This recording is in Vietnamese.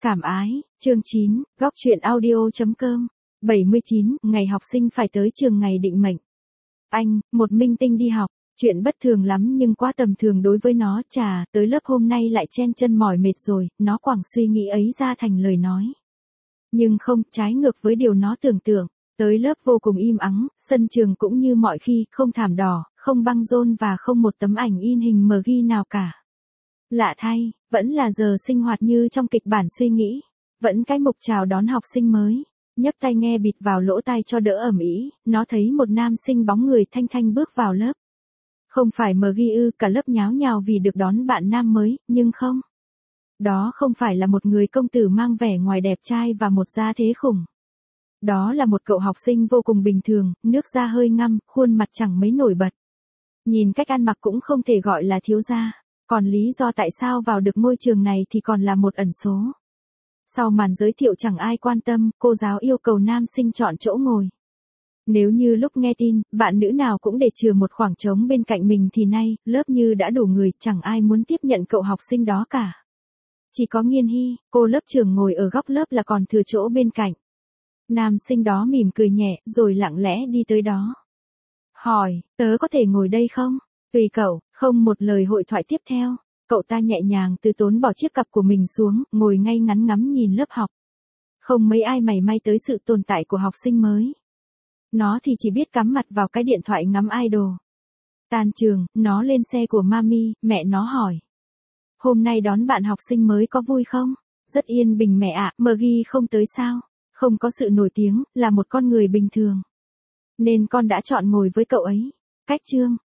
Cảm ái, chương 9, góc truyện audio.com. 79, ngày học sinh phải tới trường ngày định mệnh. Anh, một minh tinh đi học, chuyện bất thường lắm nhưng quá tầm thường đối với nó. Chà, tới lớp hôm nay lại chen chân mỏi mệt rồi, nó quẳng suy nghĩ ấy ra thành lời nói. Nhưng không, trái ngược với điều nó tưởng tượng. Tới lớp vô cùng im ắng, sân trường cũng như mọi khi, không thảm đỏ, không băng rôn và không một tấm ảnh in hình mờ ghi nào cả. Lạ thay, vẫn là giờ sinh hoạt như trong kịch bản suy nghĩ. Vẫn cái mục chào đón học sinh mới. Nhấc tai nghe bịt vào lỗ tai cho đỡ ẩm ý, nó thấy một nam sinh bóng người thanh thanh bước vào lớp. Không phải mờ ghi ư, cả lớp nháo nhào vì được đón bạn nam mới, nhưng không. Đó không phải là một người công tử mang vẻ ngoài đẹp trai và một gia thế khủng. Đó là một cậu học sinh vô cùng bình thường, nước da hơi ngăm, khuôn mặt chẳng mấy nổi bật. Nhìn cách ăn mặc cũng không thể gọi là thiếu gia. Còn lý do tại sao vào được ngôi trường này thì còn là một ẩn số. Sau màn giới thiệu chẳng ai quan tâm, cô giáo yêu cầu nam sinh chọn chỗ ngồi. Nếu như lúc nghe tin, bạn nữ nào cũng để chừa một khoảng trống bên cạnh mình thì nay, lớp như đã đủ người, chẳng ai muốn tiếp nhận cậu học sinh đó cả. Chỉ có Nghiên Hy, cô lớp trưởng ngồi ở góc lớp là còn thừa chỗ bên cạnh. Nam sinh đó mỉm cười nhẹ, rồi lặng lẽ đi tới đó. Hỏi, tớ có thể ngồi đây không? Tùy cậu, không một lời hội thoại tiếp theo. Cậu ta nhẹ nhàng từ tốn bỏ chiếc cặp của mình xuống, ngồi ngay ngắn ngắm nhìn lớp học. Không mấy ai mảy may tới sự tồn tại của học sinh mới. Nó thì chỉ biết cắm mặt vào cái điện thoại ngắm idol. Tan trường, nó lên xe của mami, mẹ nó hỏi. Hôm nay đón bạn học sinh mới có vui không? Rất yên bình mẹ ạ, Maggie không tới sao? Không có sự nổi tiếng, là một con người bình thường. Nên con đã chọn ngồi với cậu ấy. Cách chương,